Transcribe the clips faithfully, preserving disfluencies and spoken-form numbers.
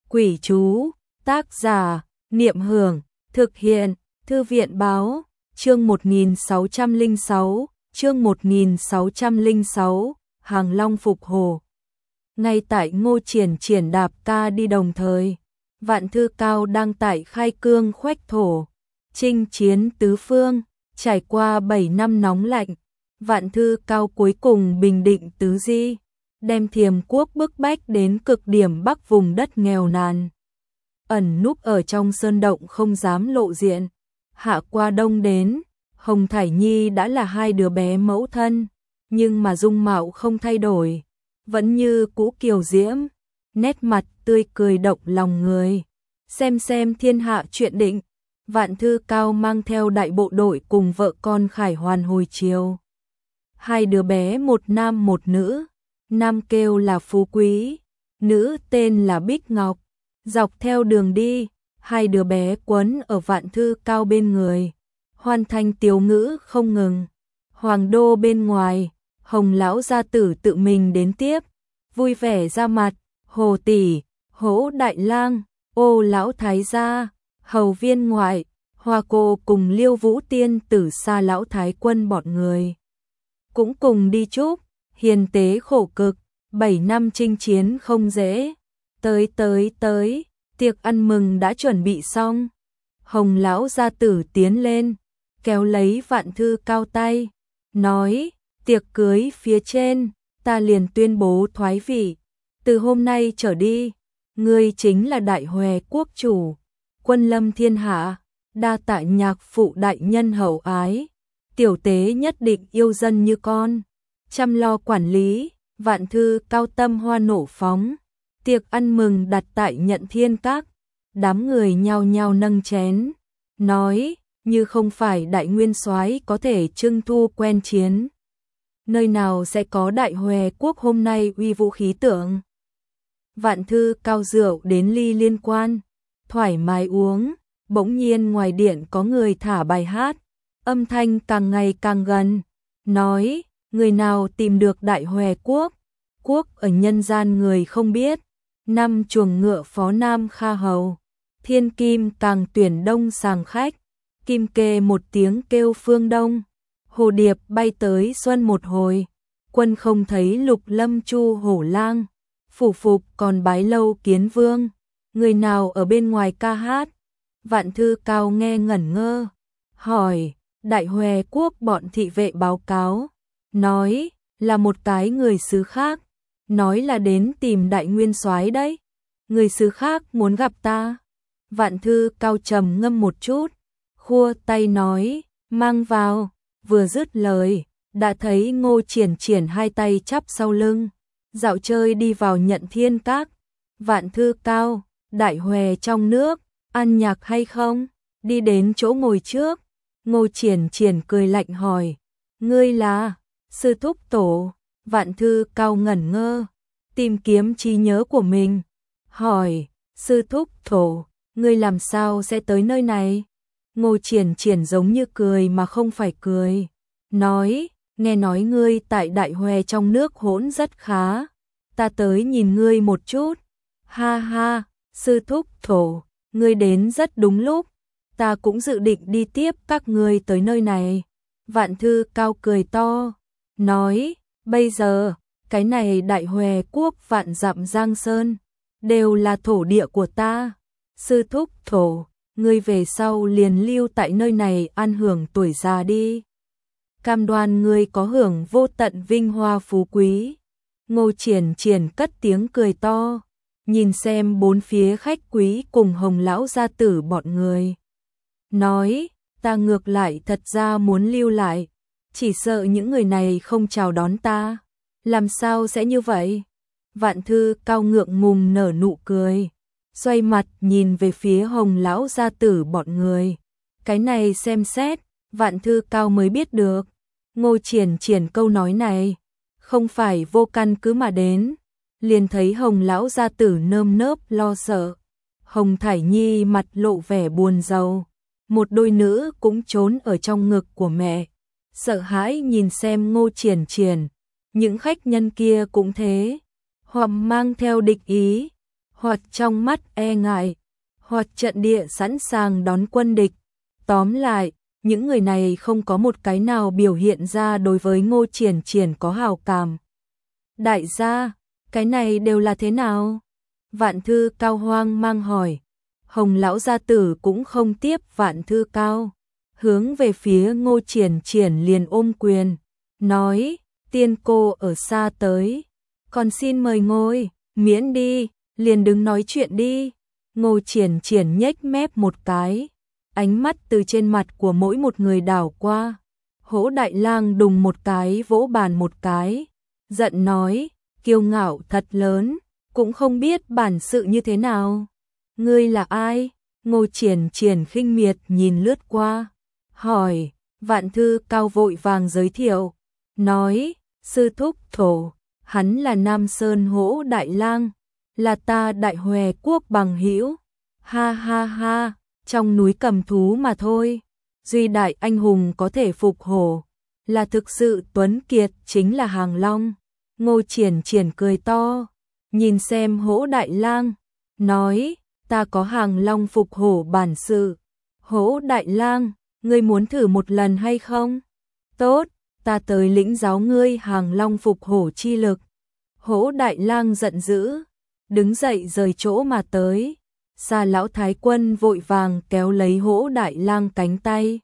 Quỷ chú, tác giả, Niệm Hưởng, thực hiện, Thư viện báo, chương một nghìn sáu trăm lẻ sáu, chương một nghìn sáu trăm lẻ sáu, Hàng Long phục hồ. Ngay tại Ngô Triển Triển đạp ca đi đồng thời, Vạn Thư Cao đang tại khai cương khoách thổ, chinh chiến tứ phương, trải qua bảy năm nóng lạnh, Vạn Thư Cao cuối cùng bình định tứ di, đem Thiềm quốc bức bách đến cực điểm bắc vùng đất nghèo nàn. Ẩn núp ở trong sơn động không dám lộ diện. Hạ qua đông đến, Hồng Thải Nhi đã là hai đứa bé mẫu thân, nhưng mà dung mạo không thay đổi, vẫn như cũ kiều diễm, nét mặt tươi cười động lòng người. Xem xem thiên hạ chuyện định, Vạn Thư Cao mang theo đại bộ đội cùng vợ con khải hoàn hồi chiều. Hai đứa bé một nam một nữ, nam kêu là Phú Quý, nữ tên là Bích Ngọc. Dọc theo đường đi, hai đứa bé quấn ở Vạn Thư Cao bên người, hoàn thành tiếu ngữ không ngừng. Hoàng đô bên ngoài, Hồng lão gia tử tự mình đến tiếp, vui vẻ ra mặt, Hồ tỷ, Hỗ đại lang, Ô lão thái gia, hầu viên ngoại, Hoa cô cùng Liêu Vũ tiên tử xa lão thái quân bọn người cũng cùng đi chúc. Hiền tế khổ cực, bảy năm chinh chiến không dễ. Tới tới tới, tiệc ăn mừng đã chuẩn bị xong. Hồng lão gia tử tiến lên, kéo lấy Vạn Thư Cao tay, nói, tiệc cưới phía trên, ta liền tuyên bố thoái vị. Từ hôm nay trở đi, ngươi chính là Đại Hòe quốc chủ, quân lâm thiên hạ, đa tạ nhạc phụ đại nhân hậu ái. Tiểu tế nhất định yêu dân như con, chăm lo quản lý. Vạn Thư Cao tâm hoa nổ phóng, tiệc ăn mừng đặt tại Nhận Thiên Các, đám người nhao nhao nâng chén, nói, như không phải Đại Nguyên Soái có thể trưng thu quen chiến, nơi nào sẽ có Đại Hòe quốc hôm nay uy vũ khí tượng. Vạn Thư Cao rượu đến ly liên quan, thoải mái uống, bỗng nhiên ngoài điện có người thả bài hát, âm thanh càng ngày càng gần, nói, người nào tìm được Đại Hòe quốc, quốc ở nhân gian người không biết, năm chuồng ngựa phó nam kha hầu, thiên kim càng tuyển đông sàng khách, kim kê một tiếng kêu phương đông, hồ điệp bay tới xuân một hồi, quân không thấy lục lâm chu hổ lang, phủ phục còn bái lâu kiến vương, người nào ở bên ngoài ca hát. Vạn Thư Cao nghe ngẩn ngơ, hỏi, Đại Hòe quốc bọn thị vệ báo cáo, nói, là một cái người xứ khác, nói là đến tìm Đại Nguyên Soái đấy. Người xứ khác muốn gặp ta. Vạn Thư Cao trầm ngâm một chút, khua tay nói, mang vào. Vừa dứt lời, đã thấy Ngô Triển Triển hai tay chắp sau lưng, dạo chơi đi vào Nhận Thiên Các. Vạn Thư Cao, Đại Hòe trong nước, ăn nhạc hay không? Đi đến chỗ ngồi trước. Ngô Triển Triển cười lạnh hỏi, ngươi là sư thúc tổ? Vạn Thư Cao ngẩn ngơ, tìm kiếm trí nhớ của mình, hỏi, sư thúc tổ, ngươi làm sao sẽ tới nơi này? Ngô Triển Triển giống như cười mà không phải cười, nói, nghe nói ngươi tại Đại Hòe trong nước hỗn rất khá, ta tới nhìn ngươi một chút. Ha ha, sư thúc tổ, ngươi đến rất đúng lúc, ta cũng dự định đi tiếp các ngươi tới nơi này. Vạn Thư Cao cười to, nói, bây giờ, cái này Đại Hòe quốc vạn dặm giang sơn, đều là thổ địa của ta. Sư thúc thổ, ngươi về sau liền lưu tại nơi này ăn hưởng tuổi già đi. Cam đoan ngươi có hưởng vô tận vinh hoa phú quý. Ngô Triển Triển cất tiếng cười to, nhìn xem bốn phía khách quý cùng Hồng lão gia tử bọn người, nói, ta ngược lại thật ra muốn lưu lại, chỉ sợ những người này không chào đón ta. Làm sao sẽ như vậy? Vạn Thư Cao ngượng ngùng nở nụ cười, xoay mặt nhìn về phía Hồng lão gia tử bọn người. Cái này xem xét, Vạn Thư Cao mới biết được, Ngô Triển Triển câu nói này không phải vô căn cứ mà đến. Liền thấy Hồng lão gia tử nơm nớp lo sợ, Hồng Thải Nhi mặt lộ vẻ buồn rầu, một đôi nữ cũng trốn ở trong ngực của mẹ, sợ hãi nhìn xem Ngô Triển Triển. Những khách nhân kia cũng thế, hoặc mang theo địch ý, hoặc trong mắt e ngại, hoặc trận địa sẵn sàng đón quân địch. Tóm lại, những người này không có một cái nào biểu hiện ra đối với Ngô Triển Triển có hảo cảm. Đại gia, cái này đều là thế nào? Vạn Thư Cao hoang mang hỏi. Hồng lão gia tử cũng không tiếp Vạn Thư Cao, hướng về phía Ngô Triển Triển liền ôm quyền, nói, tiên cô ở xa tới, còn xin mời ngồi, miễn đi, liền đứng nói chuyện đi. Ngô Triển Triển nhếch mép một cái, ánh mắt từ trên mặt của mỗi một người đảo qua. Hỗ Đại Lang đùng một cái vỗ bàn một cái, giận nói, kiêu ngạo thật lớn, cũng không biết bản sự như thế nào. Ngươi là ai? Ngô Triển Triển khinh miệt nhìn lướt qua, hỏi. Vạn Thư Cao vội vàng giới thiệu, nói, sư thúc thổ, hắn là Nam Sơn Hỗ Đại Lang, là ta Đại Hòe quốc bằng hữu. Ha ha ha, trong núi cầm thú mà thôi, duy đại anh hùng có thể phục hổ, là thực sự tuấn kiệt chính là Hàng Long. Ngô Triển Triển cười to, nhìn xem Hỗ Đại Lang, nói, ta có Hàng Long phục hổ bản sự. Hỗ Đại Lang, ngươi muốn thử một lần hay không? Tốt, ta tới lĩnh giáo ngươi Hàng Long phục hổ chi lực. Hỗ Đại Lang giận dữ, đứng dậy rời chỗ mà tới. Sa lão thái quân vội vàng kéo lấy Hỗ Đại Lang cánh tay,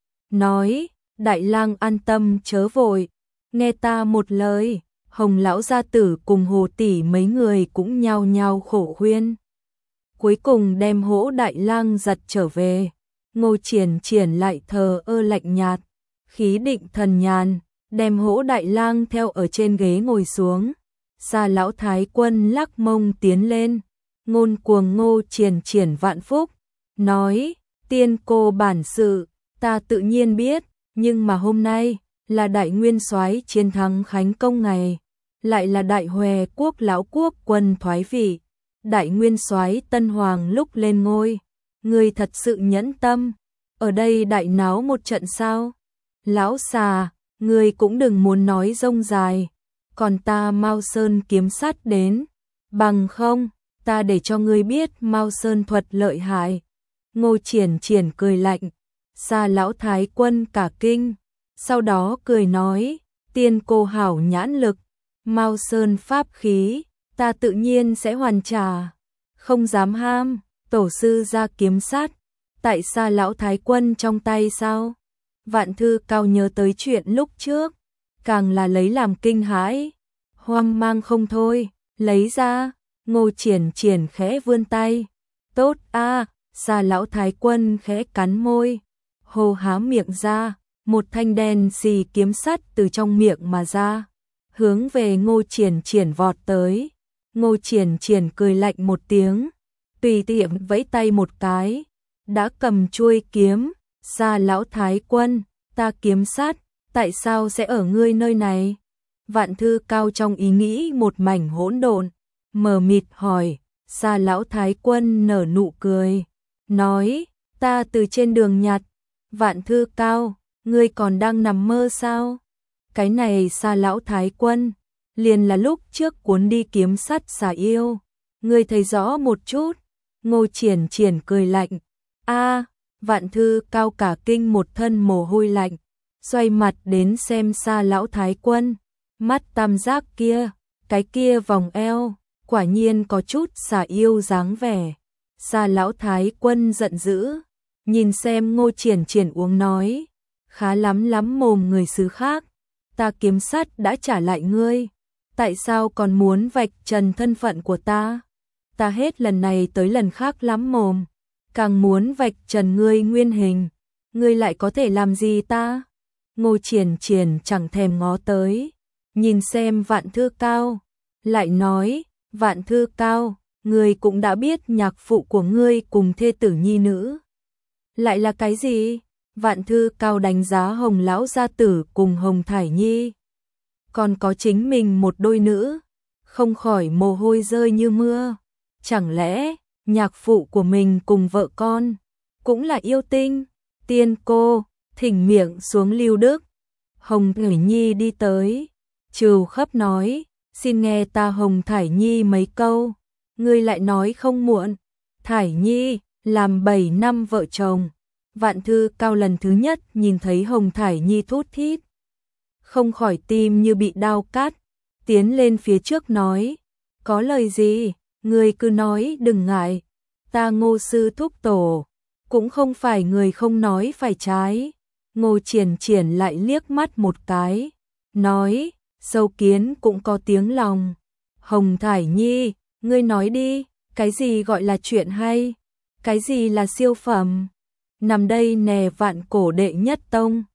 nói, Đại Lang an tâm chớ vội, nghe ta một lời. Hồng lão gia tử cùng Hồ tỷ mấy người cũng nhao nhao khổ khuyên, cuối cùng đem Hỗ Đại Lang giật trở về. Ngô Triển Triển lại thờ ơ lạnh nhạt, khí định thần nhàn, đem Hỗ Đại Lang theo ở trên ghế ngồi xuống. Sa lão thái quân lắc mông tiến lên, ngôn cuồng Ngô Triển Triển vạn phúc, nói, tiên cô bản sự, ta tự nhiên biết, nhưng mà hôm nay, là Đại Nguyên Soái chiến thắng Khánh Công ngày, lại là Đại Hòe quốc lão quốc quân thoái vị, Đại Nguyên Soái Tân Hoàng lúc lên ngôi, ngươi thật sự nhẫn tâm, ở đây đại náo một trận sao? Lão xà, ngươi cũng đừng muốn nói rông dài, còn ta Mao Sơn kiếm sắt đến, bằng không, ta để cho ngươi biết Mao Sơn thuật lợi hại. Ngô Triển Triển cười lạnh, Sa lão thái quân cả kinh, sau đó cười nói, tiên cô hảo nhãn lực, Mao Sơn pháp khí, ta tự nhiên sẽ hoàn trả, không dám ham, tổ sư ra kiếm sắt, tại Sa lão thái quân trong tay sao? Vạn Thư Cao nhớ tới chuyện lúc trước, càng là lấy làm kinh hãi, hoang mang không thôi, lấy ra. Ngô Triển Triển khẽ vươn tay, tốt a. Sa lão thái quân khẽ cắn môi, hô há miệng ra, một thanh đen xì kiếm sắt từ trong miệng mà ra, hướng về Ngô Triển Triển vọt tới. Ngô Triển Triển cười lạnh một tiếng, tùy tiện vẫy tay một cái, đã cầm chuôi kiếm. Sa lão thái quân, ta kiếm sắt, tại sao sẽ ở ngươi nơi này? Vạn Thư Cao trong ý nghĩ một mảnh hỗn độn, mờ mịt hỏi. Sa lão thái quân nở nụ cười, nói, ta từ trên đường nhặt. Vạn Thư Cao, ngươi còn đang nằm mơ sao? Cái này Sa lão thái quân, liền là lúc trước cuốn đi kiếm sắt xà yêu, ngươi thấy rõ một chút. Ngô Triển Triển cười lạnh, a. Vạn Thư Cao cả kinh một thân mồ hôi lạnh, xoay mặt đến xem Sa lão thái quân, mắt tam giác kia, cái kia vòng eo, quả nhiên có chút xà yêu dáng vẻ. Sa lão thái quân giận dữ, nhìn xem Ngô Triển Triển uống nói, khá lắm lắm mồm người xứ khác, ta kiếm sắt đã trả lại ngươi, tại sao còn muốn vạch trần thân phận của ta? Ta hết lần này tới lần khác lắm mồm, càng muốn vạch trần ngươi nguyên hình, ngươi lại có thể làm gì ta? Ngô Triển Triển chẳng thèm ngó tới, nhìn xem Vạn Thư Cao, lại nói, Vạn Thư Cao, ngươi cũng đã biết nhạc phụ của ngươi cùng thê tử nhi nữ. Lại là cái gì? Vạn Thư Cao đánh giá Hồng lão gia tử cùng Hồng Thải Nhi, còn có chính mình một đôi nữ, không khỏi mồ hôi rơi như mưa. Chẳng lẽ nhạc phụ của mình cùng vợ con cũng là yêu tinh? Tiên cô, thỉnh miệng xuống lưu đức. Hồng Thải Nhi đi tới, trừ khắp nói, xin nghe ta Hồng Thải Nhi mấy câu. ngươi lại nói không muộn. Thải Nhi, làm bảy năm vợ chồng. Vạn Thư Cao lần thứ nhất nhìn thấy Hồng Thải Nhi thút thít, không khỏi tim như bị đao cắt, tiến lên phía trước nói, có lời gì, người cứ nói đừng ngại, ta Ngô sư thúc tổ, cũng không phải người không nói phải trái. Ngô Triển Triển lại liếc mắt một cái, nói, sâu kiến cũng có tiếng lòng. Hồng Thải Nhi, ngươi nói đi, cái gì gọi là chuyện hay, cái gì là siêu phẩm? Nằm đây nè, vạn cổ đệ nhất tông,